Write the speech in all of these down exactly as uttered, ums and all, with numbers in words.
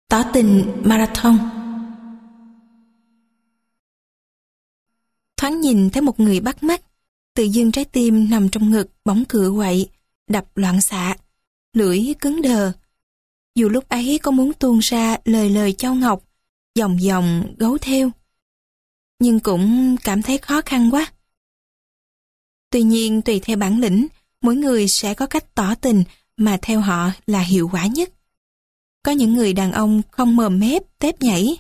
Tỏ tình marathon. Thoáng nhìn thấy một người bắt mắt, tự dưng trái tim nằm trong ngực bỗng cựa quậy, đập loạn xạ, lưỡi cứng đờ. Dù lúc ấy có muốn tuôn ra lời lời châu ngọc, dòng dòng gấu theo, nhưng cũng cảm thấy khó khăn quá. Tuy nhiên tùy theo bản lĩnh, mỗi người sẽ có cách tỏ tình mà theo họ là hiệu quả nhất. Có những người đàn ông không mồm mép, tép nhảy,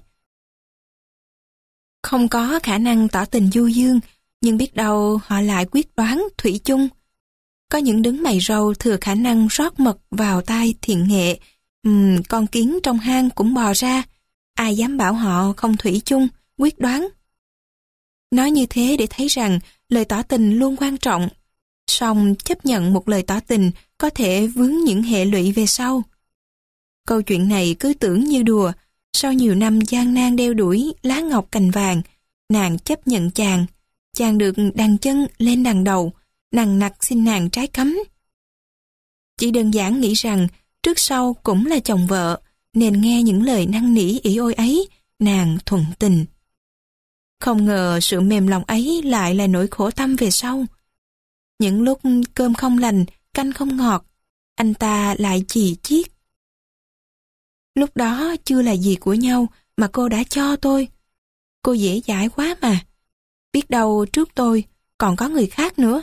không có khả năng tỏ tình du dương, nhưng biết đâu họ lại quyết đoán, thủy chung. Có những đứng mày râu thừa khả năng rót mật vào tai thiện nghệ, uhm, con kiến trong hang cũng bò ra, ai dám bảo họ không thủy chung, quyết đoán. Nói như thế để thấy rằng lời tỏ tình luôn quan trọng, song chấp nhận một lời tỏ tình có thể vướng những hệ lụy về sau. Câu chuyện này cứ tưởng như đùa, sau nhiều năm gian nan đeo đuổi lá ngọc cành vàng, nàng chấp nhận chàng, chàng được đàn chân lên đằng đầu, nằng nặc xin nàng trái cấm. Chỉ đơn giản nghĩ rằng trước sau cũng là chồng vợ, nên nghe những lời năn nỉ ỷ ôi ấy, nàng thuận tình. Không ngờ sự mềm lòng ấy lại là nỗi khổ tâm về sau. Những lúc cơm không lành, canh không ngọt, anh ta lại chì chiết. Lúc đó chưa là gì của nhau mà cô đã cho tôi. Cô dễ dãi quá mà. Biết đâu trước tôi còn có người khác nữa.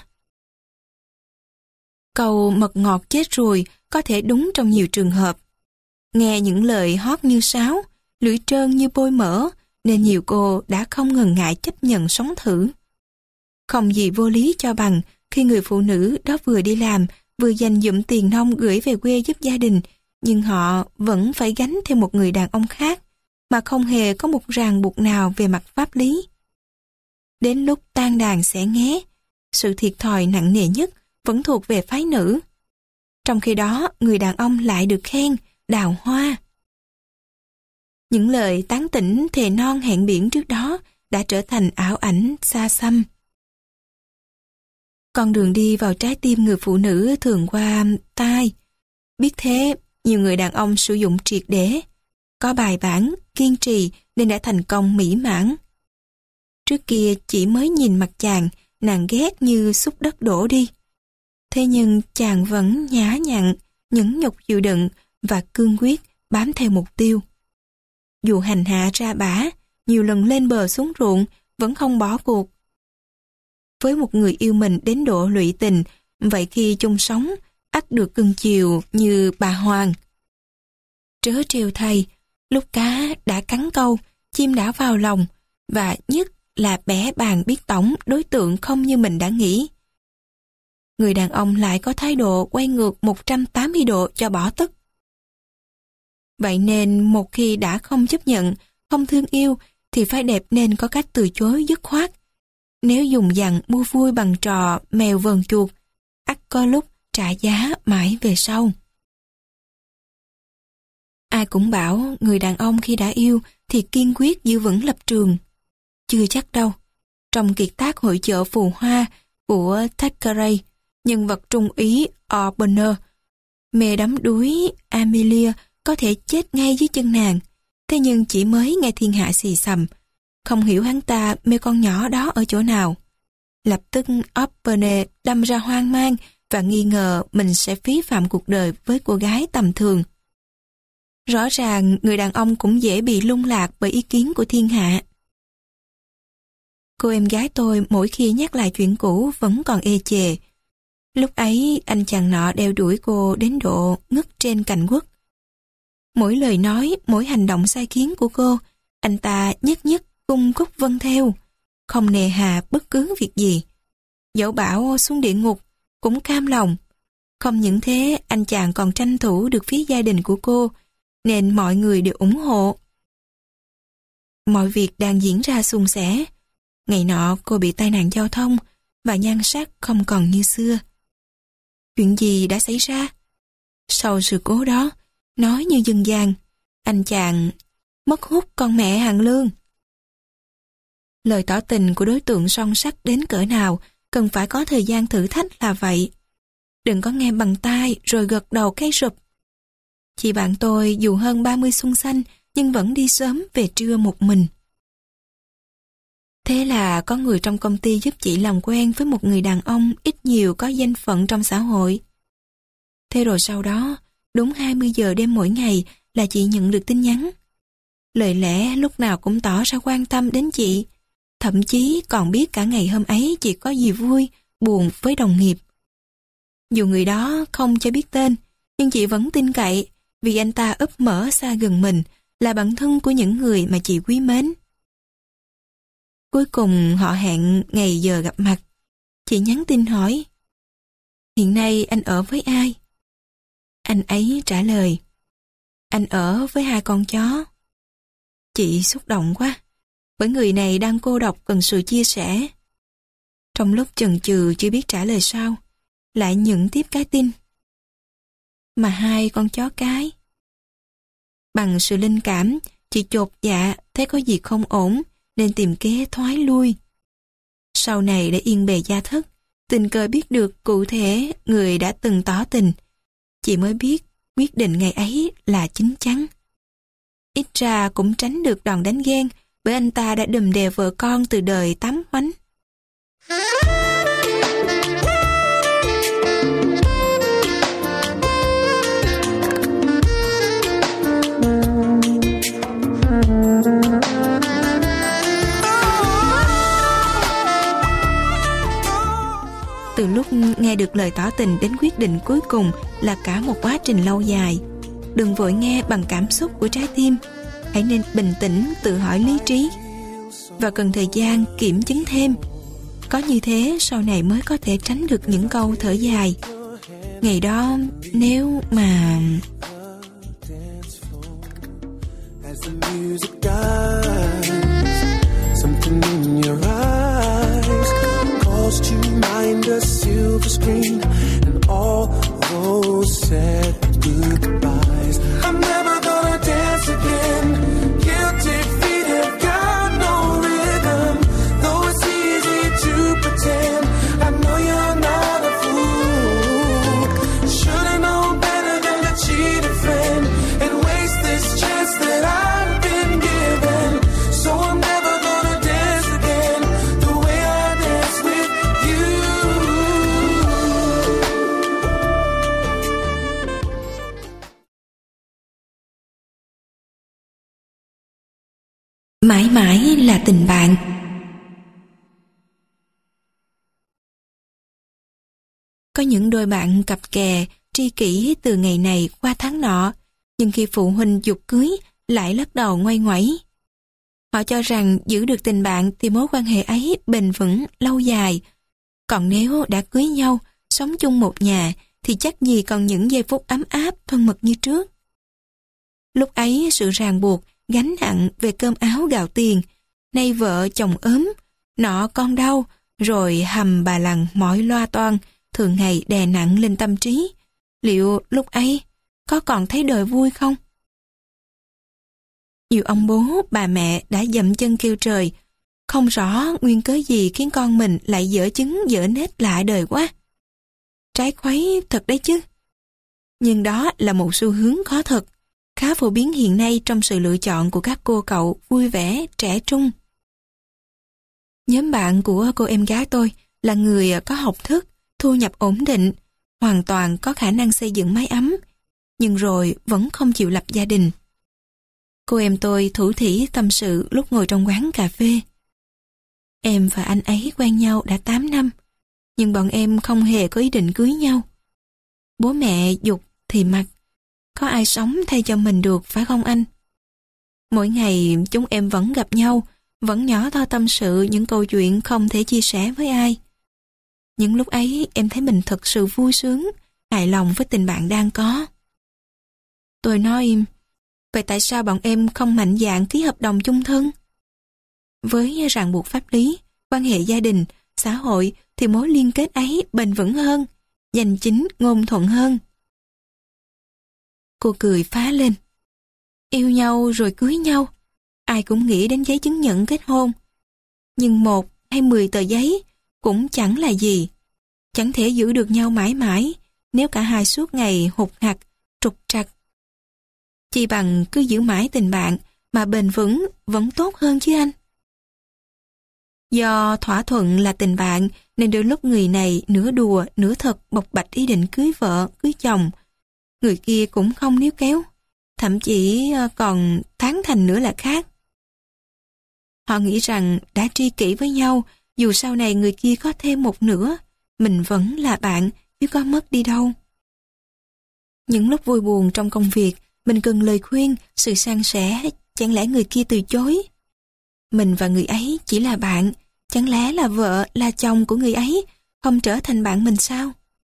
Câu mật ngọt chết ruồi có thể đúng trong nhiều trường hợp. Nghe những lời hót như sáo, lưỡi trơn như bôi mỡ, nên nhiều cô đã không ngần ngại chấp nhận sống thử. Không gì vô lý cho bằng khi người phụ nữ đó vừa đi làm, vừa dành dụm tiền nong gửi về quê giúp gia đình, nhưng họ vẫn phải gánh theo một người đàn ông khác, mà không hề có một ràng buộc nào về mặt pháp lý. Đến lúc tan đàn xẻ nghé, sự thiệt thòi nặng nề nhất vẫn thuộc về phái nữ. Trong khi đó, người đàn ông lại được khen, đào hoa. Những lời tán tỉnh thề non hẹn biển trước đó đã trở thành ảo ảnh xa xăm. Con đường đi vào trái tim người phụ nữ thường qua tai. Biết thế, nhiều người đàn ông sử dụng triệt để, có bài bản, kiên trì nên đã thành công mỹ mãn. Trước kia chỉ mới nhìn mặt chàng, nàng ghét như xúc đất đổ đi. Thế nhưng chàng vẫn nhã nhặn, nhẫn nhục chịu đựng và cương quyết bám theo mục tiêu. Dù hành hạ ra bả, nhiều lần lên bờ xuống ruộng, vẫn không bỏ cuộc. Với một người yêu mình đến độ lụy tình, vậy khi chung sống, ắt được cưng chiều như bà Hoàng. Trớ trêu thay, lúc cá đã cắn câu, chim đã vào lòng, và nhất là bẻ bàn biết tổng đối tượng không như mình đã nghĩ. Người đàn ông lại có thái độ quay ngược một trăm tám mươi độ cho bỏ tức. Vậy nên một khi đã không chấp nhận, không thương yêu, thì phải đẹp nên có cách từ chối dứt khoát. Nếu dùng dằn mua vui bằng trò mèo vờn chuột, ắt có lúc trả giá mãi về sau. Ai cũng bảo người đàn ông khi đã yêu thì kiên quyết giữ vững lập trường. Chưa chắc đâu. Trong kiệt tác Hội chợ phù hoa của Thackeray, nhân vật trung úy O'Connor mê đắm đuối Amelia có thể chết ngay dưới chân nàng. Thế nhưng chỉ mới nghe thiên hạ xì xầm, không hiểu hắn ta mê con nhỏ đó ở chỗ nào. Lập tức O'Connor đâm ra hoang mang và nghi ngờ mình sẽ phí phạm cuộc đời với cô gái tầm thường. Rõ ràng người đàn ông cũng dễ bị lung lạc bởi ý kiến của thiên hạ. Cô em gái tôi mỗi khi nhắc lại chuyện cũ vẫn còn ê chề. Lúc ấy anh chàng nọ đeo đuổi cô đến độ ngất trên cành quất. Mỗi lời nói, mỗi hành động sai khiến của cô, anh ta nhất nhất cung cúc vâng theo, không nề hà bất cứ việc gì. Dẫu bảo xuống địa ngục, cũng cam lòng. Không những thế, anh chàng còn tranh thủ được phía gia đình của cô, nên mọi người đều ủng hộ. Mọi việc đang diễn ra suôn sẻ. Ngày nọ cô bị tai nạn giao thông và nhan sắc không còn như xưa. Chuyện gì đã xảy ra? Sau sự cố đó, nói như dân gian, anh chàng mất hút con mẹ hàng lương. Lời tỏ tình của đối tượng son sắc đến cỡ nào cần phải có thời gian thử thách là vậy. Đừng có nghe bằng tai rồi gật đầu cái rụp. Chỉ Chị bạn tôi dù hơn ba mươi xuân xanh nhưng vẫn đi sớm về trưa một mình. Thế là có người trong công ty giúp chị làm quen với một người đàn ông ít nhiều có danh phận trong xã hội. Thế rồi sau đó, đúng hai mươi giờ đêm mỗi ngày là chị nhận được tin nhắn. Lời lẽ lúc nào cũng tỏ ra quan tâm đến chị, thậm chí còn biết cả ngày hôm ấy chị có gì vui, buồn với đồng nghiệp. Dù người đó không cho biết tên, nhưng chị vẫn tin cậy vì anh ta úp mở xa gần mình, là bạn thân của những người mà chị quý mến. Cuối cùng họ hẹn ngày giờ gặp mặt. Chị nhắn tin hỏi, hiện nay anh ở với ai? Anh ấy trả lời, anh ở với hai con chó. Chị xúc động quá, bởi người này đang cô độc cần sự chia sẻ. Trong lúc chần chừ chưa biết trả lời sao, lại nhận tiếp cái tin. Mà hai con chó cái. Bằng sự linh cảm, chị chột dạ thấy có gì không ổn nên tìm kế thoái lui. Sau này để yên bề gia thất, tình cờ biết được cụ thể người đã từng tỏ tình, chị mới biết quyết định ngày ấy là chín chắn. Ít ra cũng tránh được đòn đánh ghen, bởi anh ta đã đùm đè vợ con từ đời tám khoánh. Từ lúc nghe được lời tỏ tình đến quyết định cuối cùng là cả một quá trình lâu dài. Đừng vội nghe bằng cảm xúc của trái tim, hãy nên bình tĩnh tự hỏi lý trí, và cần thời gian kiểm chứng thêm. Có như thế sau này mới có thể tránh được những câu thở dài. Ngày đó nếu mà... To mind a silver screen and all those sad goodbyes. I'm never gonna dance again. Guilty feet have got no rhythm, though it's easy to pretend. I know you're not a fool. Should've known better than to cheat a friend and waste this chance that I've been given. So I'm never gonna dance again the way I dance with you. Mãi mãi là tình bạn. Có những đôi bạn cặp kè, tri kỷ từ ngày này qua tháng nọ, nhưng khi phụ huynh giục cưới lại lắc đầu ngoay ngoẩy. Họ cho rằng giữ được tình bạn thì mối quan hệ ấy bền vững, lâu dài. Còn nếu đã cưới nhau, sống chung một nhà, thì chắc gì còn những giây phút ấm áp, thân mật như trước. Lúc ấy sự ràng buộc, gánh nặng về cơm áo gạo tiền, nay vợ chồng ốm, nọ con đau, rồi hầm bà lằng mỏi loa toan, thường ngày đè nặng lên tâm trí. Liệu lúc ấy có còn thấy đời vui không? Nhiều ông bố, bà mẹ đã dậm chân kêu trời, không rõ nguyên cớ gì khiến con mình lại dở chứng dở nết lạ đời quá. Trái khuấy thật đấy chứ. Nhưng đó là một xu hướng khó thật, khá phổ biến hiện nay trong sự lựa chọn của các cô cậu vui vẻ, trẻ trung. Nhóm bạn của cô em gái tôi là người có học thức, thu nhập ổn định, hoàn toàn có khả năng xây dựng mái ấm, nhưng rồi vẫn không chịu lập gia đình. Cô em tôi thủ thỉ tâm sự lúc ngồi trong quán cà phê. Em và anh ấy quen nhau đã tám năm, nhưng bọn em không hề có ý định cưới nhau. Bố mẹ giục thì mặc, có ai sống thay cho mình được phải không anh? Mỗi ngày chúng em vẫn gặp nhau, vẫn nhỏ to tâm sự những câu chuyện không thể chia sẻ với ai. Những lúc ấy em thấy mình thật sự vui sướng, hài lòng với tình bạn đang có. Tôi nói, vậy tại sao bọn em không mạnh dạn ký hợp đồng chung thân? Với ràng buộc pháp lý, quan hệ gia đình, xã hội thì mối liên kết ấy bền vững hơn, danh chính ngôn thuận hơn. Cô cười phá lên. Yêu nhau rồi cưới nhau, ai cũng nghĩ đến giấy chứng nhận kết hôn. Nhưng một hay mười tờ giấy cũng chẳng là gì, chẳng thể giữ được nhau mãi mãi nếu cả hai suốt ngày hụt hặc, trục trặc. Chi bằng cứ giữ mãi tình bạn mà bền vững vẫn tốt hơn chứ anh. Do thỏa thuận là tình bạn nên đôi lúc người này nửa đùa nửa thật bộc bạch ý định cưới vợ, cưới chồng. Người kia cũng không níu kéo, thậm chí còn tán thành nữa là khác. Họ nghĩ rằng đã tri kỷ với nhau, dù sau này người kia có thêm một nửa, mình vẫn là bạn chứ có mất đi đâu. Những lúc vui buồn trong công việc, mình cần lời khuyên, sự san sẻ, chẳng lẽ người kia từ chối? Mình và người ấy chỉ là bạn, chẳng lẽ là vợ, là chồng của người ấy, không trở thành bạn mình sao?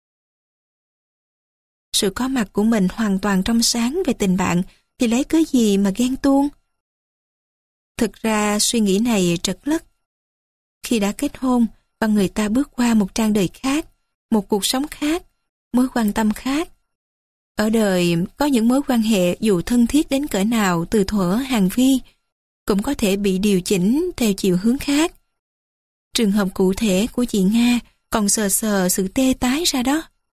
Sự có mặt của mình hoàn toàn trong sáng về tình bạn thì lấy cớ gì mà ghen tuông? Thực ra suy nghĩ này trật lất. Khi đã kết hôn và người ta bước qua một trang đời khác, một cuộc sống khác, mối quan tâm khác. Ở đời có những mối quan hệ dù thân thiết đến cỡ nào từ thuở hàng vi, cũng có thể bị điều chỉnh theo chiều hướng khác. Trường hợp cụ thể của chị Nga còn sờ sờ sự tê tái ra đó.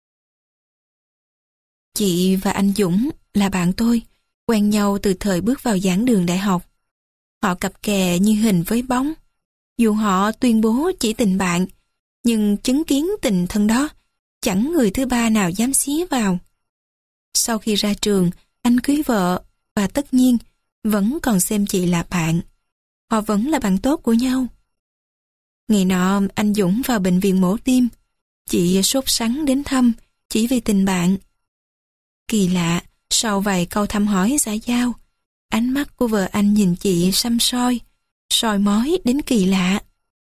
Chị và anh Dũng là bạn tôi, quen nhau từ thời bước vào giảng đường đại học. Họ cặp kè như hình với bóng. Dù họ tuyên bố chỉ tình bạn, nhưng chứng kiến tình thân đó, chẳng người thứ ba nào dám xía vào. Sau khi ra trường, anh cưới vợ và tất nhiên vẫn còn xem chị là bạn. Họ vẫn là bạn tốt của nhau. Ngày nọ anh Dũng vào bệnh viện mổ tim. Chị sốt sắng đến thăm chỉ vì tình bạn. Kỳ lạ, sau vài câu thăm hỏi xã giao, ánh mắt của vợ anh nhìn chị săm soi, soi mói đến kỳ lạ.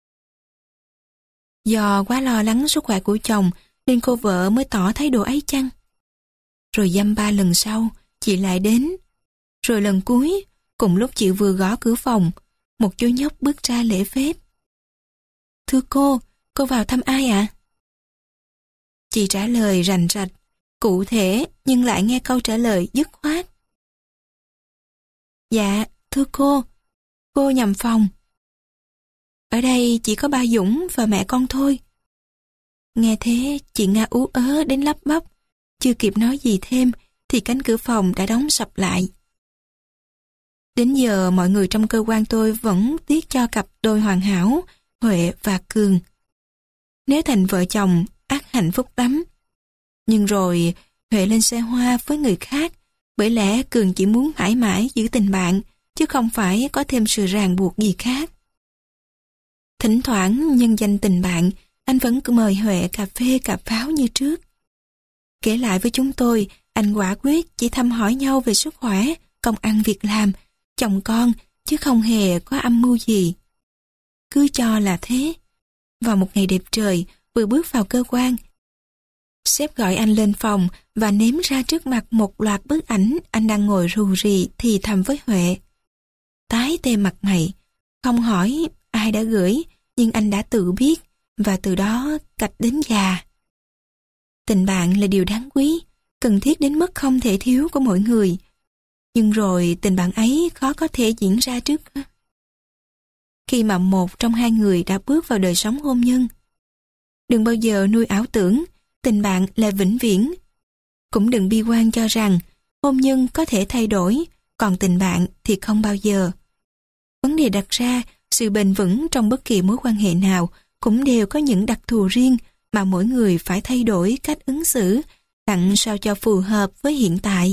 Do quá lo lắng sức khỏe của chồng nên cô vợ mới tỏ thái độ ấy chăng? Rồi dăm ba lần sau, chị lại đến. Rồi lần cuối, cùng lúc chị vừa gõ cửa phòng, một chú nhóc bước ra lễ phép. Thưa cô, cô vào thăm ai ạ? À? Chị trả lời rành rạch, cụ thể nhưng lại nghe câu trả lời dứt khoát. Dạ, thưa cô, cô nhầm phòng. Ở đây chỉ có ba Dũng và mẹ con thôi. Nghe thế, chị Nga ú ớ đến lắp bắp. Chưa kịp nói gì thêm thì cánh cửa phòng đã đóng sập lại. Đến giờ mọi người trong cơ quan tôi vẫn tiếc cho cặp đôi hoàn hảo, Huệ và Cường. Nếu thành vợ chồng, ắt hạnh phúc lắm. Nhưng rồi Huệ lên xe hoa với người khác, bởi lẽ Cường chỉ muốn mãi mãi giữ tình bạn, chứ không phải có thêm sự ràng buộc gì khác. Thỉnh thoảng nhân danh tình bạn, anh vẫn cứ mời Huệ cà phê cà pháo như trước. Kể lại với chúng tôi, anh quả quyết chỉ thăm hỏi nhau về sức khỏe, công ăn việc làm, chồng con, chứ không hề có âm mưu gì. Cứ cho là thế. Vào một ngày đẹp trời, vừa bước vào cơ quan, sếp gọi anh lên phòng và ném ra trước mặt một loạt bức ảnh anh đang ngồi rù rì thì thầm với Huệ. Tái tê mặt mày, không hỏi ai đã gửi, nhưng anh đã tự biết, và từ đó cạch đến già. Tình bạn là điều đáng quý, cần thiết đến mức không thể thiếu của mỗi người. Nhưng rồi tình bạn ấy khó có thể diễn ra trước. Khi mà một trong hai người đã bước vào đời sống hôn nhân, đừng bao giờ nuôi ảo tưởng tình bạn là vĩnh viễn. Cũng đừng bi quan cho rằng hôn nhân có thể thay đổi, còn tình bạn thì không bao giờ. Vấn đề đặt ra, sự bền vững trong bất kỳ mối quan hệ nào cũng đều có những đặc thù riêng mà mỗi người phải thay đổi cách ứng xử, đặng sao cho phù hợp với hiện tại.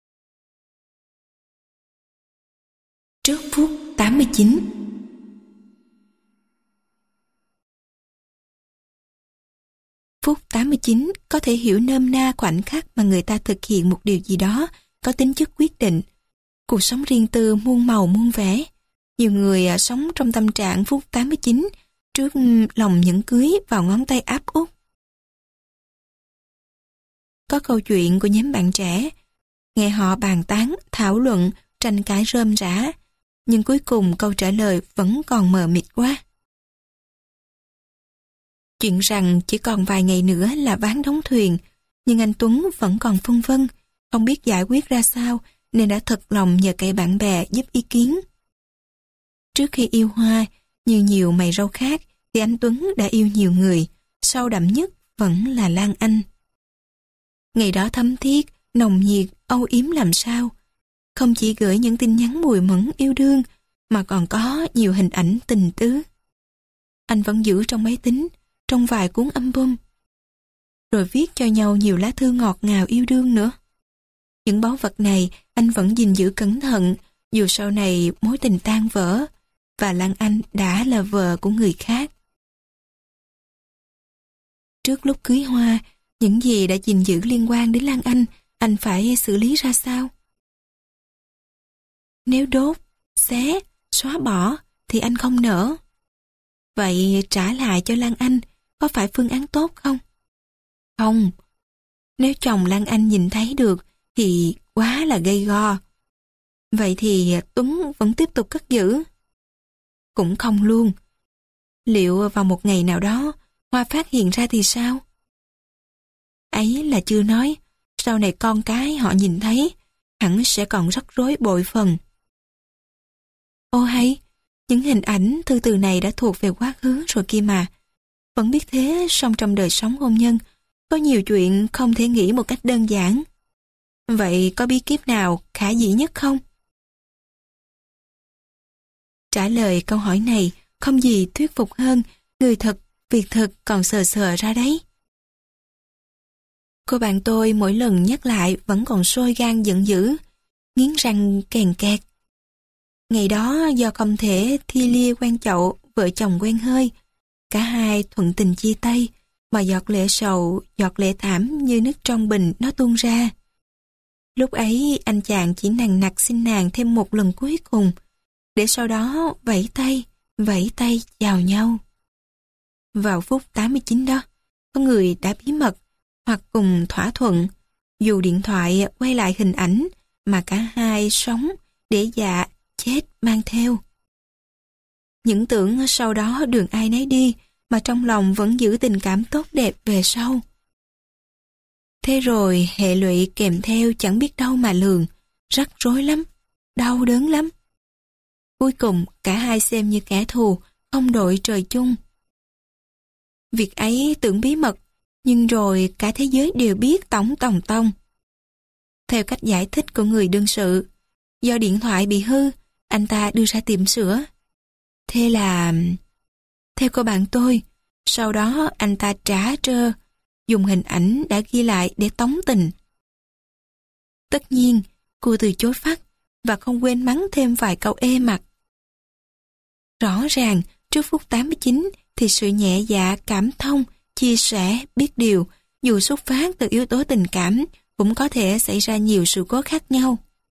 Trước phút tám mươi chín. Phút tám mươi chín có thể hiểu nôm na khoảnh khắc mà người ta thực hiện một điều gì đó có tính chất quyết định. Cuộc sống riêng tư muôn màu muôn vẻ. Nhiều người sống trong tâm trạng phút tám mươi chín trước lòng nhẫn cưới vào ngón tay áp út. Có câu chuyện của nhóm bạn trẻ, nghe họ bàn tán, thảo luận, tranh cãi rơm rã, nhưng cuối cùng câu trả lời vẫn còn mờ mịt quá. Chuyện rằng chỉ còn vài ngày nữa là ván đóng thuyền, nhưng anh Tuấn vẫn còn phân vân, không biết giải quyết ra sao nên đã thật lòng nhờ cậy bạn bè giúp ý kiến. Trước khi yêu Hoa, như nhiều mày râu khác, thì anh Tuấn đã yêu nhiều người, sâu đậm nhất vẫn là Lan Anh. Ngày đó thấm thiết, nồng nhiệt, âu yếm làm sao. không chỉ gửi những tin nhắn mùi mẫn yêu đương, mà còn có nhiều hình ảnh tình tứ. Anh vẫn giữ trong máy tính, trong vài cuốn album. Rồi viết cho nhau nhiều lá thư ngọt ngào yêu đương nữa. Những báu vật này anh vẫn gìn giữ cẩn thận, dù sau này mối tình tan vỡ, và Lan Anh đã là vợ của người khác. Trước lúc cưới Hoa, những gì đã gìn giữ liên quan đến Lan Anh, anh phải xử lý ra sao? Nếu đốt, xé, xóa bỏ thì anh không nỡ. Vậy trả lại cho Lan Anh có phải phương án tốt không? Không. Nếu chồng Lan Anh nhìn thấy được thì quá là gay go. Vậy thì Tuấn vẫn tiếp tục cất giữ? Cũng không luôn. Liệu vào một ngày nào đó Hoa phát hiện ra thì sao? Ấy là chưa nói, sau này con cái họ nhìn thấy hẳn sẽ còn rắc rối bội phần. Ô hay, những hình ảnh thư từ này đã thuộc về quá khứ rồi kia mà. Vẫn biết thế, song trong đời sống hôn nhân có nhiều chuyện không thể nghĩ một cách đơn giản. Vậy có bí kíp nào khả dĩ nhất không? Trả lời câu hỏi này không gì thuyết phục hơn người thật, việc thật còn sờ sờ ra đấy. Cô bạn tôi mỗi lần nhắc lại vẫn còn sôi gan giận dữ, nghiến răng kèn kẹt. Ngày đó do không thể thi lia quen chậu, vợ chồng quen hơi, cả hai thuận tình chia tay, mà giọt lệ sầu, giọt lệ thảm như nước trong bình nó tuôn ra. Lúc ấy anh chàng chỉ nằng nặc xin nàng thêm một lần cuối cùng, để sau đó vẫy tay, vẫy tay chào nhau. Vào phút tám mươi chín đó, có người đã bí mật hoặc cùng thỏa thuận, dù điện thoại quay lại hình ảnh mà cả hai sống để dạ chết mang theo. Những tưởng sau đó đường ai nấy đi, mà trong lòng vẫn giữ tình cảm tốt đẹp về sau. Thế rồi hệ lụy kèm theo chẳng biết đâu mà lường, rắc rối lắm, đau đớn lắm. Cuối cùng cả hai xem như kẻ thù, không đội trời chung. Việc ấy tưởng bí mật, nhưng rồi cả thế giới đều biết tổng tòng tông. Theo cách giải thích của người đương sự, do điện thoại bị hư, anh ta đưa ra tiệm sửa. Thế là... Theo cô bạn tôi, sau đó anh ta trả trơ, dùng hình ảnh đã ghi lại để tống tình. Tất nhiên, cô từ chối phát và không quên mắng thêm vài câu ê mặt. Rõ ràng, trước phút tám mươi chín thì sự nhẹ dạ, cảm thông, chia sẻ, biết điều, dù xuất phát từ yếu tố tình cảm, cũng có thể xảy ra nhiều sự cố khác nhau.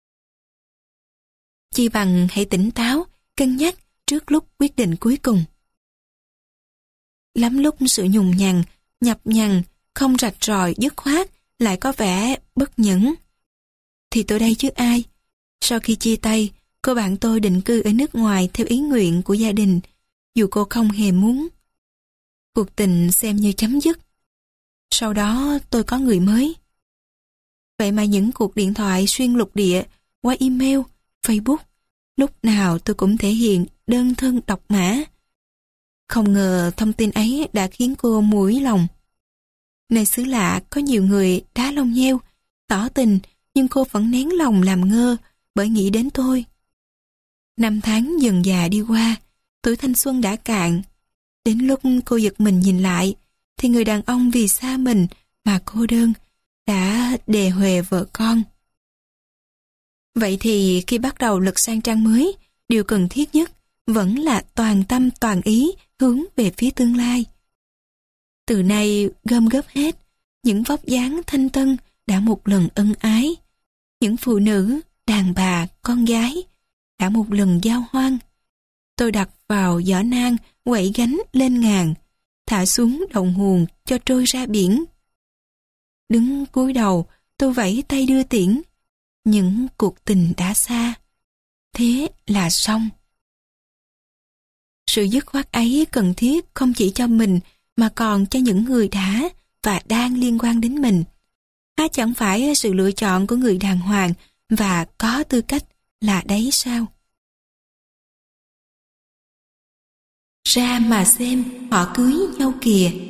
Chi bằng hãy tỉnh táo, cân nhắc trước lúc quyết định cuối cùng. Lắm lúc sự nhùng nhằng, nhập nhằng, không rạch ròi, dứt khoát, lại có vẻ bất nhẫn. Thì tôi đây chứ ai? Sau khi chia tay, cô bạn tôi định cư ở nước ngoài theo ý nguyện của gia đình, dù cô không hề muốn. Cuộc tình xem như chấm dứt. Sau đó tôi có người mới. Vậy mà những cuộc điện thoại xuyên lục địa qua email, Facebook, lúc nào tôi cũng thể hiện đơn thân độc mã. Không ngờ thông tin ấy đã khiến cô mũi lòng. Nơi xứ lạ có nhiều người đá lông nheo, tỏ tình, nhưng cô vẫn nén lòng làm ngơ bởi nghĩ đến tôi. Năm tháng dần già đi qua, tuổi thanh xuân đã cạn. Đến lúc cô giật mình nhìn lại, thì người đàn ông vì xa mình mà cô đơn đã đề huề vợ con. Vậy thì khi bắt đầu lật sang trang mới, điều cần thiết nhất vẫn là toàn tâm toàn ý hướng về phía tương lai. Từ nay gom góp hết những vóc dáng thanh tân đã một lần ân ái, những phụ nữ, đàn bà, con gái đã một lần giao hoan. Tôi đặt vào giỏ nang, quẩy gánh lên ngàn, thả xuống đồng nguồn cho trôi ra biển. Đứng cúi đầu, tôi vẫy tay đưa tiễn. Những cuộc tình đã xa. Thế là xong. Sự dứt khoát ấy cần thiết không chỉ cho mình mà còn cho những người đã và đang liên quan đến mình. Há chẳng phải sự lựa chọn của người đàng hoàng và có tư cách là đấy sao? Ra mà xem, họ cưới nhau kìa.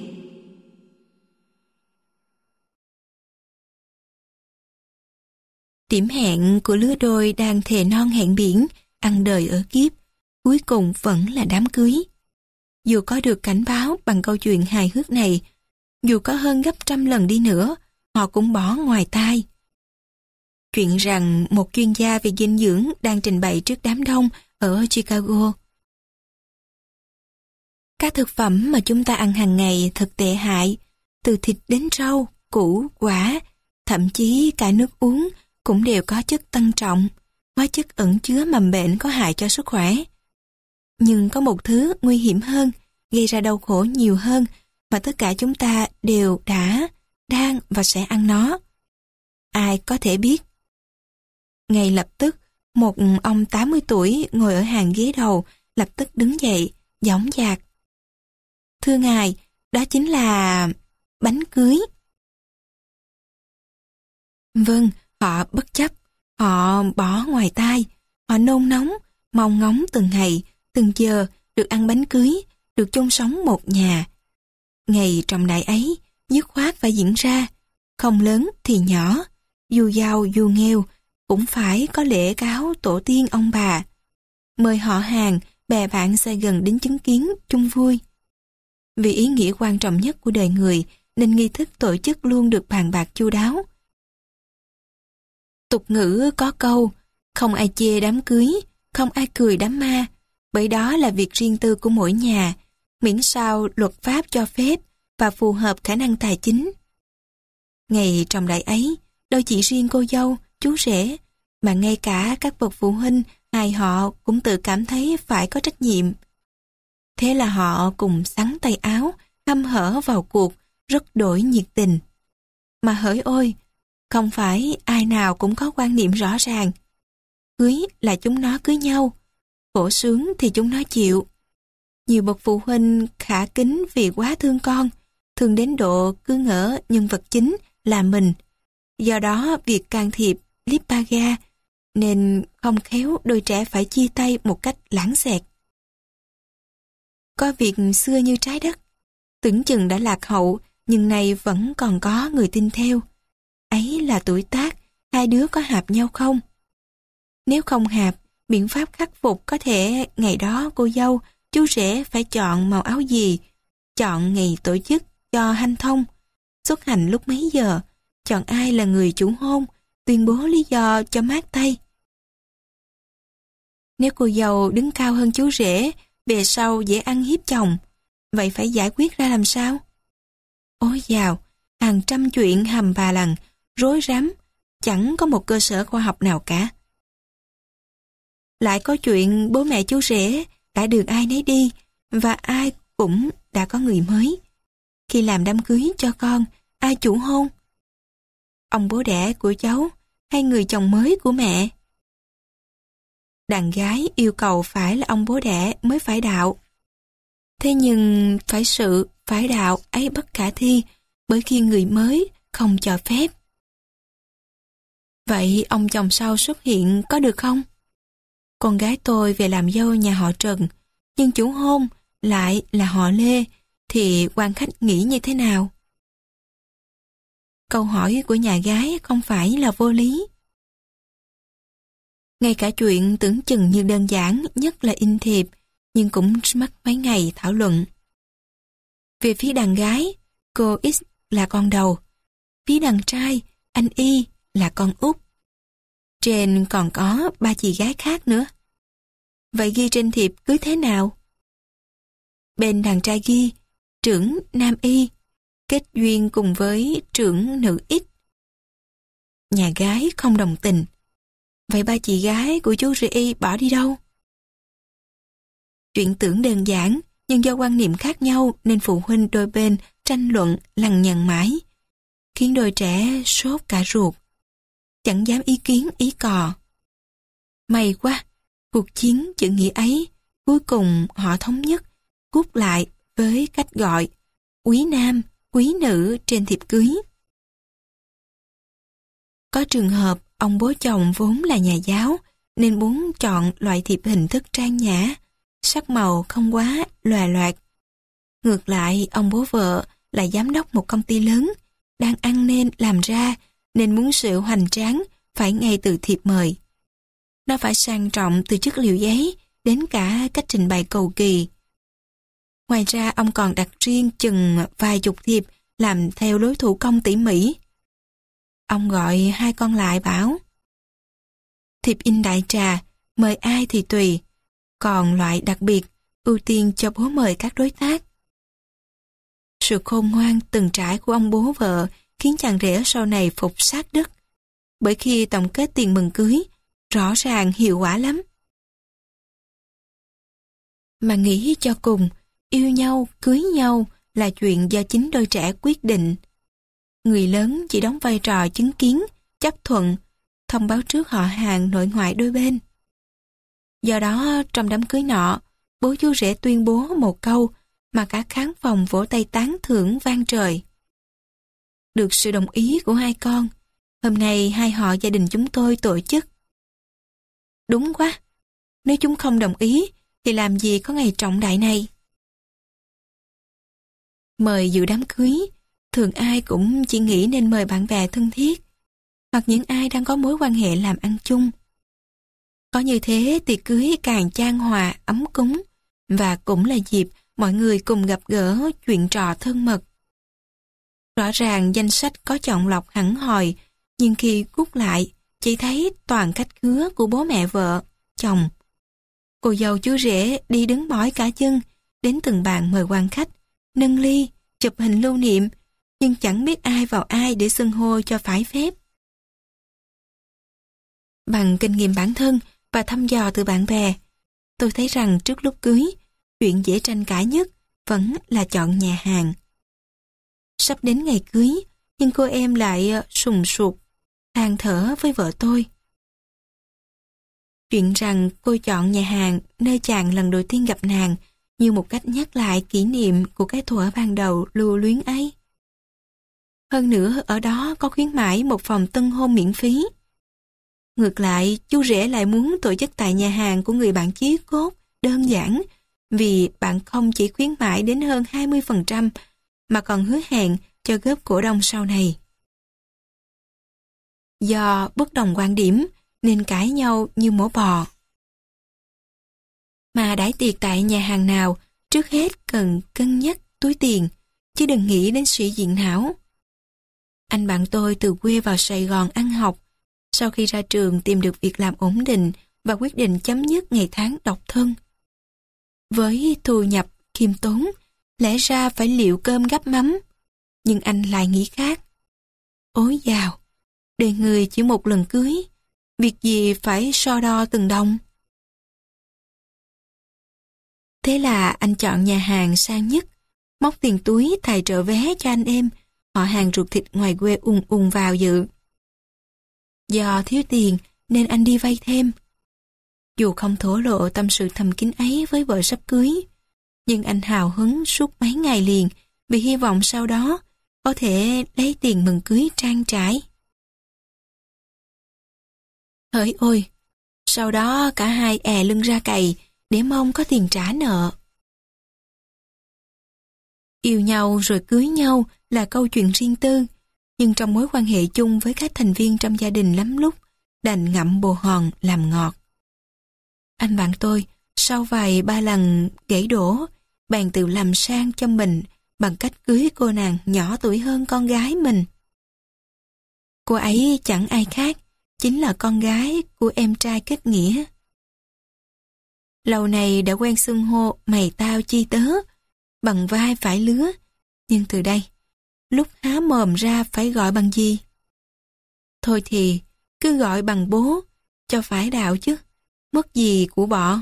Điểm hẹn của lứa đôi đang thề non hẹn biển, ăn đời ở kiếp, cuối cùng vẫn là đám cưới. Dù có được cảnh báo bằng câu chuyện hài hước này, dù có hơn gấp trăm lần đi nữa, họ cũng bỏ ngoài tai. Chuyện rằng một chuyên gia về dinh dưỡng đang trình bày trước đám đông ở Chicago. Các thực phẩm mà chúng ta ăn hàng ngày thật tệ hại, từ thịt đến rau, củ, quả, thậm chí cả nước uống cũng đều có chất tăng trọng, hóa chất ẩn chứa mầm bệnh có hại cho sức khỏe. Nhưng có một thứ nguy hiểm hơn, gây ra đau khổ nhiều hơn mà tất cả chúng ta đều đã, đang và sẽ ăn nó. Ai có thể biết? Ngay lập tức, một ông tám mươi tuổi ngồi ở hàng ghế đầu lập tức đứng dậy, dõng dạc. Thưa ngài, đó chính là bánh cưới. Vâng, họ bất chấp, họ bỏ ngoài tai, họ nôn nóng, mong ngóng từng ngày, từng giờ được ăn bánh cưới, được chung sống một nhà. Ngày trọng đại ấy, dứt khoát phải diễn ra, không lớn thì nhỏ, dù giàu dù nghèo, cũng phải có lễ cáo tổ tiên ông bà. Mời họ hàng, bè bạn xa gần đến chứng kiến chung vui. Vì ý nghĩa quan trọng nhất của đời người, nên nghi thức tổ chức luôn được bàn bạc chu đáo. Tục ngữ có câu, không ai chê đám cưới, không ai cười đám ma, bởi đó là việc riêng tư của mỗi nhà, miễn sao luật pháp cho phép và phù hợp khả năng tài chính. Ngày trọng đại ấy, đâu chỉ riêng cô dâu, chú rể, mà ngay cả các bậc phụ huynh, hai họ cũng tự cảm thấy phải có trách nhiệm. Thế là họ cùng xắn tay áo, hăm hở vào cuộc, rất đổi nhiệt tình. Mà hỡi ôi, không phải ai nào cũng có quan niệm rõ ràng. Cưới là chúng nó cưới nhau, khổ sướng thì chúng nó chịu. Nhiều bậc phụ huynh khả kính vì quá thương con, thường đến độ cứ ngỡ nhân vật chính là mình. Do đó việc can thiệp liếp ba ga, nên không khéo đôi trẻ phải chia tay một cách lãng xẹt. Có việc xưa như trái đất, tưởng chừng đã lạc hậu, nhưng nay vẫn còn có người tin theo. Ấy là tuổi tác, hai đứa có hợp nhau không? Nếu không hợp, biện pháp khắc phục có thể ngày đó cô dâu, chú rể phải chọn màu áo gì, chọn ngày tổ chức cho hanh thông, xuất hành lúc mấy giờ, chọn ai là người chủ hôn, tuyên bố lý do cho mát tay. Nếu cô dâu đứng cao hơn chú rể, về sau dễ ăn hiếp chồng, vậy phải giải quyết ra làm sao? Ôi dào, hàng trăm chuyện hầm bà lằng, rối rắm, chẳng có một cơ sở khoa học nào cả. Lại có chuyện bố mẹ chú rể đã đường ai nấy đi, và ai cũng đã có người mới. Khi làm đám cưới cho con, ai chủ hôn? Ông bố đẻ của cháu hay người chồng mới của mẹ? Đàn gái yêu cầu phải là ông bố đẻ mới phải đạo. Thế nhưng phải sự, phải đạo ấy bất khả thi, bởi khi người mới không cho phép. Vậy ông chồng sau xuất hiện có được không? Con gái tôi về làm dâu nhà họ Trần, nhưng chủ hôn lại là họ Lê, thì quan khách nghĩ như thế nào? Câu hỏi của nhà gái không phải là vô lý. Ngay cả chuyện tưởng chừng như đơn giản nhất là in thiệp, nhưng cũng mất mấy ngày thảo luận. Về phía đàn gái, cô X là con đầu. Phía đàn trai, anh Y là con út. Trên còn có ba chị gái khác nữa. Vậy ghi trên thiệp cưới thế nào? Bên đàn trai ghi, trưởng nam Y, kết duyên cùng với trưởng nữ X. Nhà gái không đồng tình. Vậy ba chị gái của chú rể Y bỏ đi đâu? Chuyện tưởng đơn giản, nhưng do quan niệm khác nhau nên phụ huynh đôi bên tranh luận lằng nhằng mãi, khiến đôi trẻ sốt cả ruột, chẳng dám ý kiến ý cò. May quá, cuộc chiến chữ nghĩa ấy, cuối cùng họ thống nhất, cút lại với cách gọi quý nam, quý nữ trên thiệp cưới. Có trường hợp ông bố chồng vốn là nhà giáo, nên muốn chọn loại thiệp hình thức trang nhã, sắc màu không quá lòe loẹt. Ngược lại, ông bố vợ là giám đốc một công ty lớn, đang ăn nên làm ra, nên muốn sự hoành tráng phải ngay từ thiệp mời. Nó phải sang trọng từ chất liệu giấy đến cả cách trình bày cầu kỳ. Ngoài ra ông còn đặt riêng chừng vài chục thiệp làm theo lối thủ công tỉ mỉ. Ông gọi hai con lại bảo: thiệp in đại trà, mời ai thì tùy, còn loại đặc biệt, ưu tiên cho bố mời các đối tác. Sự khôn ngoan từng trải của ông bố vợ khiến chàng rể sau này phục sát đất, bởi khi tổng kết tiền mừng cưới, rõ ràng hiệu quả lắm. Mà nghĩ cho cùng, yêu nhau, cưới nhau là chuyện do chính đôi trẻ quyết định. Người lớn chỉ đóng vai trò chứng kiến, chấp thuận, thông báo trước họ hàng nội ngoại đôi bên. Do đó, trong đám cưới nọ, bố chú rể tuyên bố một câu mà cả khán phòng vỗ tay tán thưởng vang trời. Được sự đồng ý của hai con, hôm nay hai họ gia đình chúng tôi tổ chức. Đúng quá, nếu chúng không đồng ý thì làm gì có ngày trọng đại này. Mời dự đám cưới, thường ai cũng chỉ nghĩ nên mời bạn bè thân thiết, hoặc những ai đang có mối quan hệ làm ăn chung. Có như thế tiệc cưới càng chan hòa, ấm cúng, và cũng là dịp mọi người cùng gặp gỡ chuyện trò thân mật. Rõ ràng danh sách có chọn lọc hẳn hòi, nhưng khi gút lại, chỉ thấy toàn khách khứa của bố mẹ vợ, chồng. Cô dâu chú rể đi đứng mỏi cả chân, đến từng bàn mời quan khách, nâng ly, chụp hình lưu niệm, nhưng chẳng biết ai vào ai để xưng hô cho phải phép. Bằng kinh nghiệm bản thân và thăm dò từ bạn bè, tôi thấy rằng trước lúc cưới, chuyện dễ tranh cãi nhất vẫn là chọn nhà hàng. Sắp đến ngày cưới, nhưng cô em lại sùng sục, than thở với vợ tôi. Chuyện rằng cô chọn nhà hàng nơi chàng lần đầu tiên gặp nàng như một cách nhắc lại kỷ niệm của cái thuở ban đầu lưu luyến ấy. Hơn nữa ở đó có khuyến mãi một phòng tân hôn miễn phí. Ngược lại, chú rể lại muốn tổ chức tại nhà hàng của người bạn chí cốt, đơn giản, vì bạn không chỉ khuyến mãi đến hơn hai mươi phần trăm mà còn hứa hẹn cho góp cổ đông sau này. Do bất đồng quan điểm nên cãi nhau như mổ bò. Mà đãi tiệc tại nhà hàng nào, trước hết cần cân nhắc túi tiền, chứ đừng nghĩ đến sĩ diện hảo. Anh bạn tôi từ quê vào Sài Gòn ăn học, sau khi ra trường tìm được việc làm ổn định và quyết định chấm dứt ngày tháng độc thân. Với thu nhập khiêm tốn, lẽ ra phải liệu cơm gắp mắm, nhưng anh lại nghĩ khác. Ối dào, đời người chỉ một lần cưới, việc gì phải so đo từng đồng. Thế là anh chọn nhà hàng sang nhất, móc tiền túi tài trợ vé cho anh em, họ hàng ruột thịt ngoài quê ùn ùn vào dự. Do thiếu tiền nên anh đi vay thêm. Dù không thổ lộ tâm sự thầm kín ấy với vợ sắp cưới, nhưng anh hào hứng suốt mấy ngày liền vì hy vọng sau đó có thể lấy tiền mừng cưới trang trải. Hỡi ôi, sau đó cả hai è lưng ra cày để mong có tiền trả nợ. Yêu nhau rồi cưới nhau là câu chuyện riêng tư, nhưng trong mối quan hệ chung với các thành viên trong gia đình lắm lúc đành ngậm bồ hòn làm ngọt. Anh bạn tôi sau vài ba lần gãy đổ, bèn tự làm sang cho mình bằng cách cưới cô nàng nhỏ tuổi hơn con gái mình. Cô ấy chẳng ai khác, chính là con gái của em trai kết nghĩa. Lâu này đã quen xưng hô mày tao chi tớ, bằng vai phải lứa, nhưng từ đây, lúc há mồm ra phải gọi bằng gì? Thôi thì, cứ gọi bằng bố, cho phải đạo chứ, mất gì của bọ.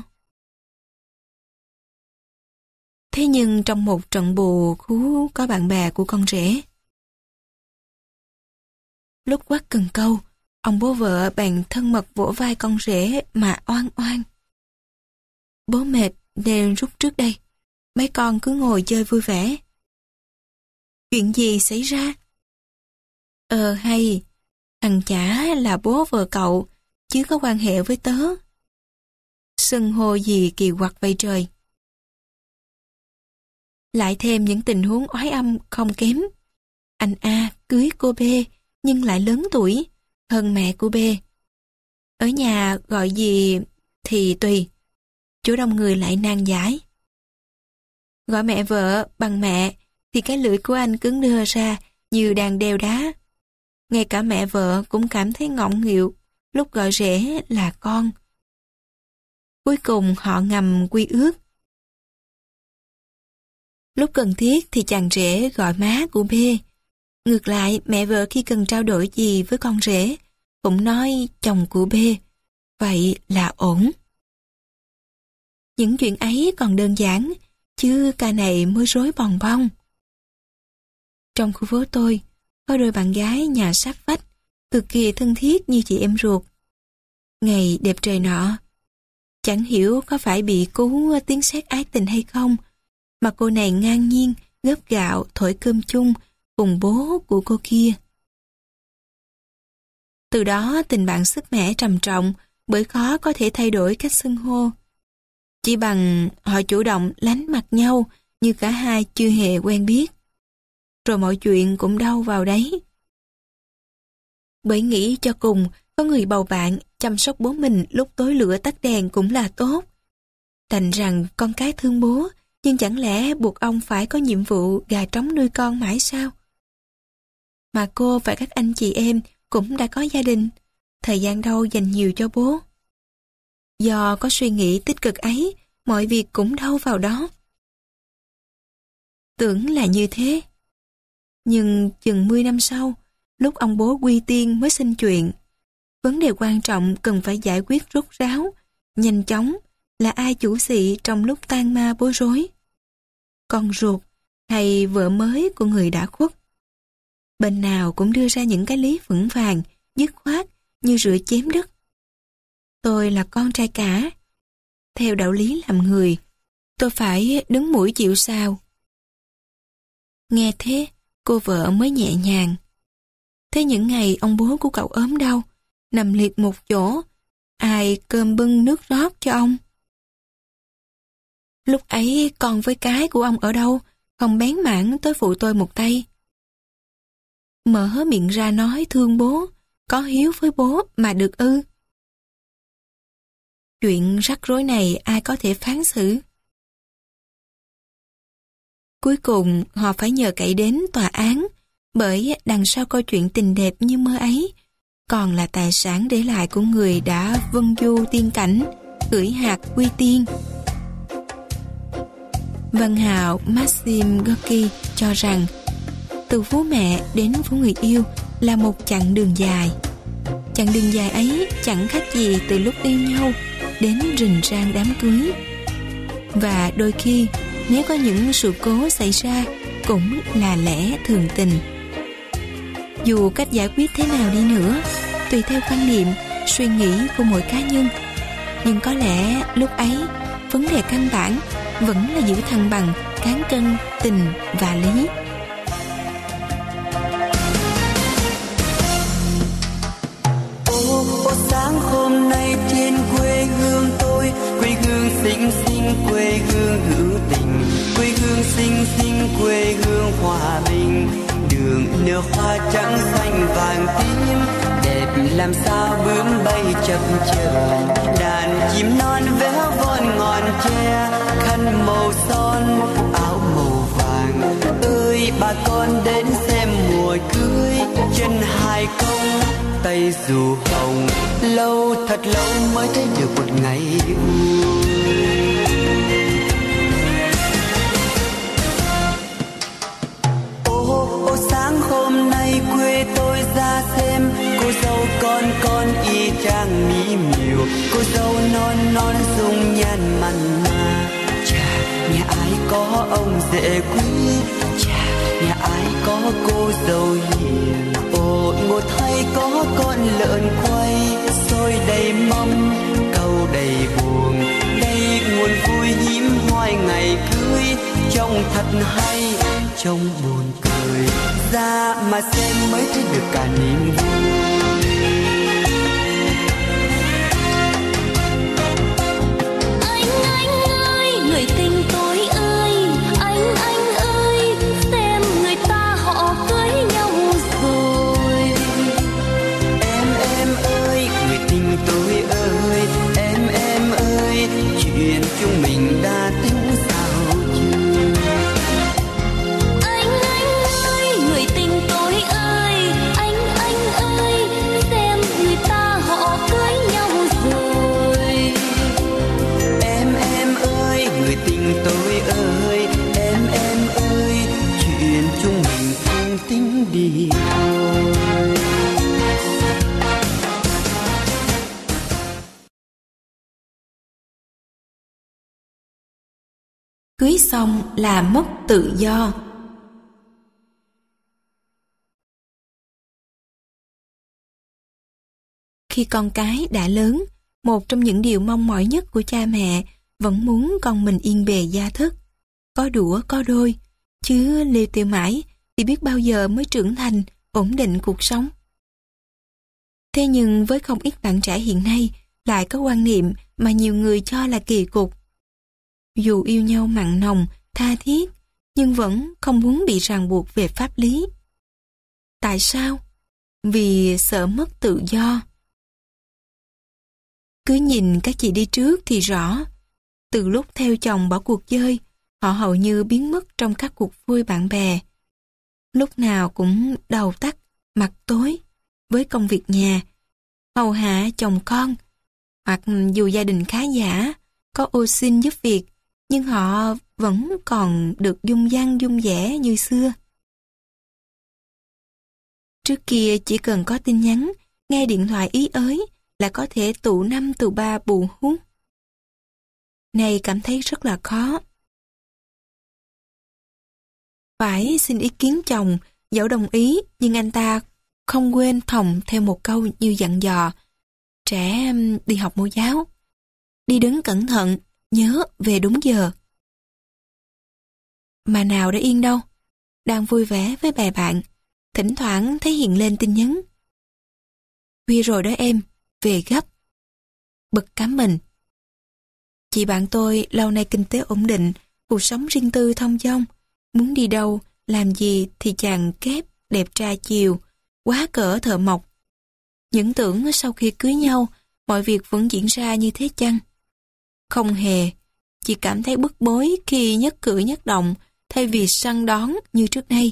Thế nhưng trong một trận bù khú có bạn bè của con rể. Lúc quát cần câu, ông bố vợ bèn thân mật vỗ vai con rể mà oan oan. Bố mệt nên rút trước đây, mấy con cứ ngồi chơi vui vẻ. Chuyện gì xảy ra? Ờ hay, thằng chả là bố vợ cậu, chứ có quan hệ với tớ. Xưng hô gì kỳ quặc vậy trời. Lại thêm những tình huống oái âm không kém. Anh A cưới cô B nhưng lại lớn tuổi, hơn mẹ của B. Ở nhà gọi gì thì tùy. Chỗ đông người lại nan giải. Gọi mẹ vợ bằng mẹ thì cái lưỡi của anh cứng đơ ra như đang đeo đá. Ngay cả mẹ vợ cũng cảm thấy ngọng nghịu lúc gọi rể là con. Cuối cùng họ ngầm quy ước. Lúc cần thiết thì chàng rể gọi má của B. Ngược lại, mẹ vợ khi cần trao đổi gì với con rể cũng nói chồng của B. Vậy là ổn. Những chuyện ấy còn đơn giản, chứ ca này mới rối bòng bong. Trong khu phố tôi, có đôi bạn gái nhà sát vách, cực kỳ thân thiết như chị em ruột. Ngày đẹp trời nọ, chẳng hiểu có phải bị cú tiếng sét ái tình hay không, mà cô này ngang nhiên gấp gạo thổi cơm chung cùng bố của cô kia. Từ đó tình bạn sức mẻ trầm trọng bởi khó có thể thay đổi cách xưng hô. Chỉ bằng họ chủ động lánh mặt nhau như cả hai chưa hề quen biết. Rồi mọi chuyện cũng đâu vào đấy. Bởi nghĩ cho cùng có người bầu bạn chăm sóc bố mình lúc tối lửa tắt đèn cũng là tốt. Đành rằng con cái thương bố, nhưng chẳng lẽ buộc ông phải có nhiệm vụ gà trống nuôi con mãi sao? Mà cô và các anh chị em cũng đã có gia đình, thời gian đâu dành nhiều cho bố. Do có suy nghĩ tích cực ấy, mọi việc cũng đâu vào đó. Tưởng là như thế. Nhưng chừng mười năm sau, lúc ông bố quy tiên mới xin chuyện, vấn đề quan trọng cần phải giải quyết rốt ráo, nhanh chóng là ai chủ xị trong lúc tan ma bối rối. Con ruột hay vợ mới của người đã khuất. Bên nào cũng đưa ra những cái lý vững vàng, dứt khoát như rửa chém đất. Tôi là con trai cả. Theo đạo lý làm người, tôi phải đứng mũi chịu sào. Nghe thế, cô vợ mới nhẹ nhàng. Thế những ngày ông bố của cậu ốm đau, nằm liệt một chỗ, ai cơm bưng nước rót cho ông? Lúc ấy con với cái của ông ở đâu, không bén mảng tới phụ tôi một tay. Mở miệng ra nói thương bố, có hiếu với bố mà được ư? Chuyện rắc rối này ai có thể phán xử? Cuối cùng họ phải nhờ cậy đến tòa án, bởi đằng sau câu chuyện tình đẹp như mơ ấy, còn là tài sản để lại của người đã vân du tiên cảnh, cưỡi hạt quy tiên. Văn hào Maxim Gorky cho rằng từ phố mẹ đến phố người yêu là một chặng đường dài. Chặng đường dài ấy chẳng khác gì từ lúc yêu nhau đến rình rang đám cưới. Và đôi khi nếu có những sự cố xảy ra cũng là lẽ thường tình. Dù cách giải quyết thế nào đi nữa, tùy theo quan niệm, suy nghĩ của mỗi cá nhân, nhưng có lẽ lúc ấy vấn đề căn bản vẫn là giữ thăng bằng cán cân tình và lý. Ô, ô sáng hôm nay trên quê hương tôi, quê hương xinh xinh, quê hương hữu tình, quê hương xinh xinh, quê hương hòa bình. Đường nở hoa trắng xanh vàng tím, đẹp làm sao bướm bay chập chờn. Đàn chim non véo von ngọn tre, khăn màu son áo màu vàng. Ơi bà con đến xem mùa cưới, chân hai công tay dù hồng. Lâu thật lâu mới thấy được một ngày vui. Ô ô sáng hôm nay quê tôi ra xem, cô dâu con con y chang mỹ miều, cô dâu non non dung nhan mặn mà. Chà, nhà ai có ông rể quý, chà, nhà ai có cô dâu hiền. Ồ ngồi thay có con lợn quay, xôi đầy mâm câu đầy buồn. Đây nguồn vui hiếm hoi ngày cưới, trông thật hay trông buồn cười. Ra mà xem mới thấy được cả niềm vui. Anh anh ơi, người tình tôi ơi, anh anh ơi, xem người ta họ cưới nhau rồi. Em Cưới xong là mất tự do. Khi con cái đã lớn, một trong những điều mong mỏi nhất của cha mẹ vẫn muốn con mình yên bề gia thất, có đũa có đôi, chứ lêu tiêu mãi thì biết bao giờ mới trưởng thành, ổn định cuộc sống. Thế nhưng với không ít bạn trẻ hiện nay lại có quan niệm mà nhiều người cho là kỳ cục. Dù yêu nhau mặn nồng, tha thiết, nhưng vẫn không muốn bị ràng buộc về pháp lý. Tại sao? Vì sợ mất tự do. Cứ nhìn các chị đi trước thì rõ. Từ lúc theo chồng bỏ cuộc chơi, họ hầu như biến mất trong các cuộc vui bạn bè. Lúc nào cũng đầu tắt, mặt tối, với công việc nhà, hầu hạ chồng con, hoặc dù gia đình khá giả, có ô xin giúp việc, nhưng họ vẫn còn được dung dăng dung dẻ như xưa. Trước kia chỉ cần có tin nhắn, nghe điện thoại ý ới là có thể tụ năm tụ ba bù hút. Này cảm thấy rất là khó. Phải xin ý kiến chồng, dẫu đồng ý, nhưng anh ta không quên thòng theo một câu như dặn dò. Trẻ đi học mẫu giáo. Đi đứng cẩn thận, nhớ về đúng giờ. Mà nào đã yên đâu. Đang vui vẻ với bè bạn, thỉnh thoảng thấy hiện lên tin nhắn. Khuya rồi đó em, về gấp. Bực cám mình. Chị bạn tôi lâu nay kinh tế ổn định, cuộc sống riêng tư thông dong. Muốn đi đâu, làm gì thì chàng kép, đẹp trai chiều, quá cỡ thợ mộc. Những tưởng sau khi cưới nhau, mọi việc vẫn diễn ra như thế chăng? Không hề, chỉ cảm thấy bức bối khi nhất cử nhất động, thay vì săn đón như trước đây.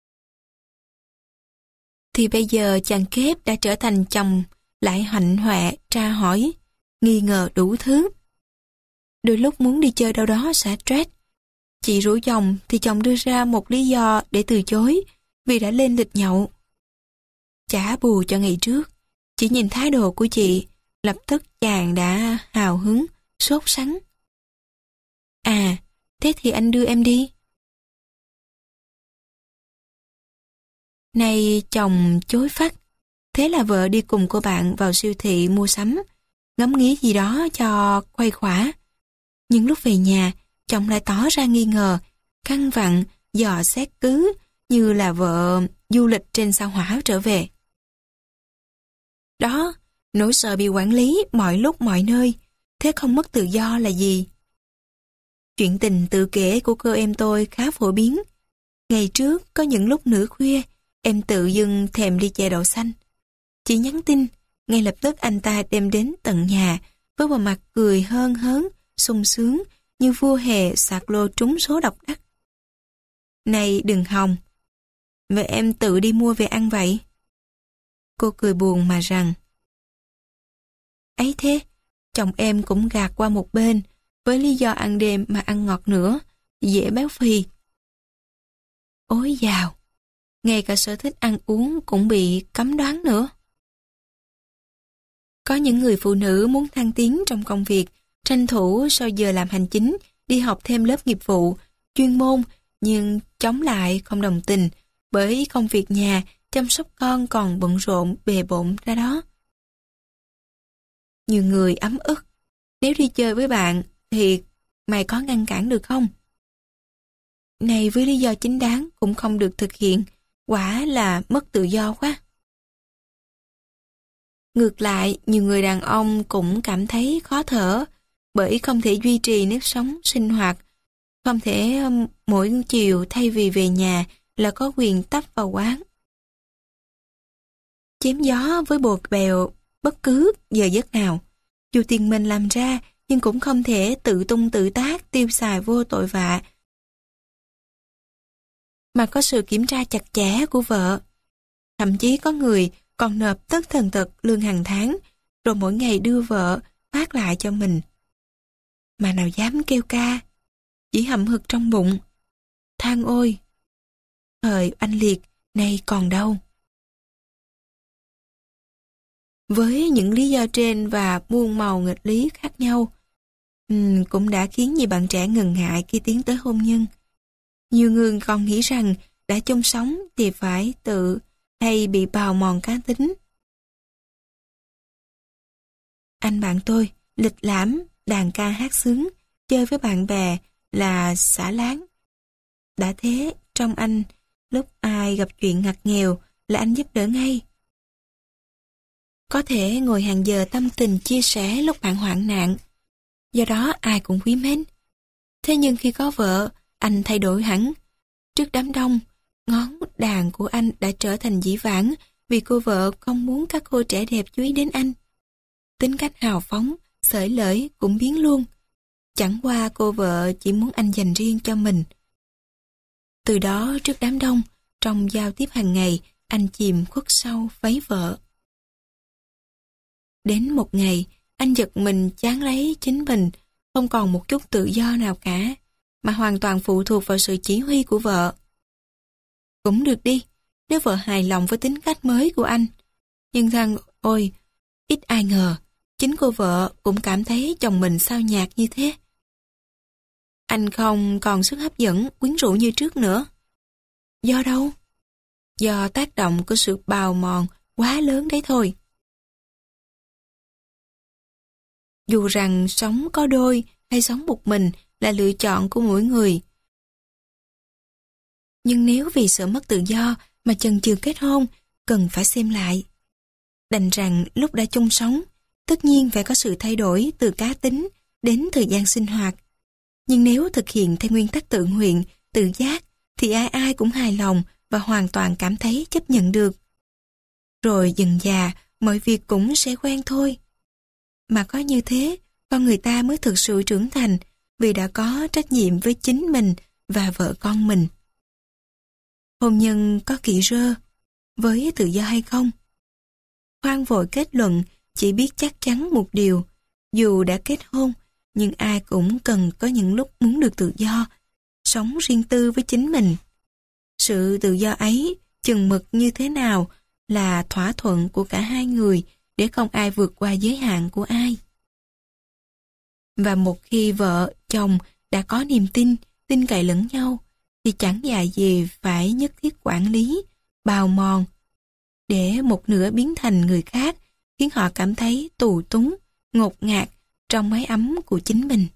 Thì bây giờ chàng kép đã trở thành chồng, lại hạnh hoẹ, tra hỏi, nghi ngờ đủ thứ. Đôi lúc muốn đi chơi đâu đó xả stress. Chị rủ chồng thì chồng đưa ra một lý do để từ chối vì đã lên lịch nhậu. Chả bù cho ngày trước, chỉ nhìn thái độ của chị, lập tức chàng đã hào hứng, sốt sắng. À, thế thì anh đưa em đi. Nay chồng chối phát, thế là vợ đi cùng cô bạn vào siêu thị mua sắm, ngắm nghía gì đó cho khuây khỏa. Nhưng lúc về nhà, chồng lại tỏ ra nghi ngờ, căng vặn, dò xét cứ như là vợ du lịch trên sao hỏa trở về. Đó, nỗi sợ bị quản lý mọi lúc mọi nơi, thế không mất tự do là gì? Chuyện tình tự kể của cô em tôi khá phổ biến. Ngày trước có những lúc nửa khuya, em tự dưng thèm đi chè đậu xanh. Chỉ nhắn tin, ngay lập tức anh ta đem đến tận nhà với bộ mặt cười hớn hớn, sung sướng như vua hề sạc lô trúng số độc đắc. Này đừng hòng, vậy em tự đi mua về ăn vậy? Cô cười buồn mà rằng, ấy thế, chồng em cũng gạt qua một bên với lý do ăn đêm mà ăn ngọt nữa, dễ béo phì. Ôi dào, ngay cả sở thích ăn uống cũng bị cấm đoán nữa. Có những người phụ nữ muốn thăng tiến trong công việc, tranh thủ sau giờ làm hành chính, đi học thêm lớp nghiệp vụ, chuyên môn, nhưng chống lại không đồng tình, bởi công việc nhà, chăm sóc con còn bận rộn bề bộn ra đó. Nhiều người ấm ức, nếu đi chơi với bạn thì mày có ngăn cản được không? Này với lý do chính đáng cũng không được thực hiện, quả là mất tự do quá. Ngược lại, nhiều người đàn ông cũng cảm thấy khó thở bởi không thể duy trì nếp sống sinh hoạt, không thể mỗi chiều thay vì về nhà là có quyền tấp vào quán. Chém gió với bồ bèo bất cứ giờ giấc nào, dù tiền mình làm ra nhưng cũng không thể tự tung tự tác tiêu xài vô tội vạ, mà có sự kiểm tra chặt chẽ của vợ. Thậm chí có người còn nộp tất tần tật lương hàng tháng, rồi mỗi ngày đưa vợ phát lại cho mình. Mà nào dám kêu ca, chỉ hậm hực trong bụng. Than ôi, thời oanh liệt nay còn đâu. Với những lý do trên và muôn màu nghịch lý khác nhau, Ừm, cũng đã khiến nhiều bạn trẻ ngần ngại khi tiến tới hôn nhân. Nhiều người còn nghĩ rằng đã chung sống thì phải tự hay bị bào mòn cá tính. Anh bạn tôi, lịch lãm, đàn ca hát xướng, chơi với bạn bè là xả láng. Đã thế, trong anh, lúc ai gặp chuyện ngặt nghèo là anh giúp đỡ ngay. Có thể ngồi hàng giờ tâm tình chia sẻ lúc bạn hoạn nạn. Do đó ai cũng quý mến. Thế nhưng khi có vợ, anh thay đổi hẳn. Trước đám đông, ngón đàn của anh đã trở thành dĩ vãng vì cô vợ không muốn các cô trẻ đẹp chú ý đến anh. Tính cách hào phóng, xởi lởi cũng biến luôn. Chẳng qua cô vợ chỉ muốn anh dành riêng cho mình. Từ đó trước đám đông, trong giao tiếp hàng ngày, anh chìm khuất sau váy vợ. Đến một ngày, anh giật mình chán lấy chính mình, không còn một chút tự do nào cả, mà hoàn toàn phụ thuộc vào sự chỉ huy của vợ. Cũng được đi, nếu vợ hài lòng với tính cách mới của anh. Nhưng rằng, ôi, ít ai ngờ, chính cô vợ cũng cảm thấy chồng mình sao nhạt như thế. Anh không còn sức hấp dẫn, quyến rũ như trước nữa. Do đâu? Do tác động của sự bào mòn quá lớn đấy thôi. Dù rằng sống có đôi hay sống một mình là lựa chọn của mỗi người. Nhưng nếu vì sợ mất tự do mà chần chừ kết hôn, cần phải xem lại. Đành rằng lúc đã chung sống, tất nhiên phải có sự thay đổi từ cá tính đến thời gian sinh hoạt. Nhưng nếu thực hiện theo nguyên tắc tự nguyện, tự giác, thì ai ai cũng hài lòng và hoàn toàn cảm thấy chấp nhận được. Rồi dần dà, mọi việc cũng sẽ quen thôi. Mà có như thế, con người ta mới thực sự trưởng thành vì đã có trách nhiệm với chính mình và vợ con mình. Hôn nhân có kỵ rơ, với tự do hay không? Khoan vội kết luận, chỉ biết chắc chắn một điều, dù đã kết hôn, nhưng ai cũng cần có những lúc muốn được tự do, sống riêng tư với chính mình. Sự tự do ấy, chừng mực như thế nào là thỏa thuận của cả hai người để không ai vượt qua giới hạn của ai. Và một khi vợ, chồng đã có niềm tin, tin cậy lẫn nhau, thì chẳng dại gì phải nhất thiết quản lý, bào mòn, để một nửa biến thành người khác, khiến họ cảm thấy tù túng, ngột ngạt trong mái ấm của chính mình.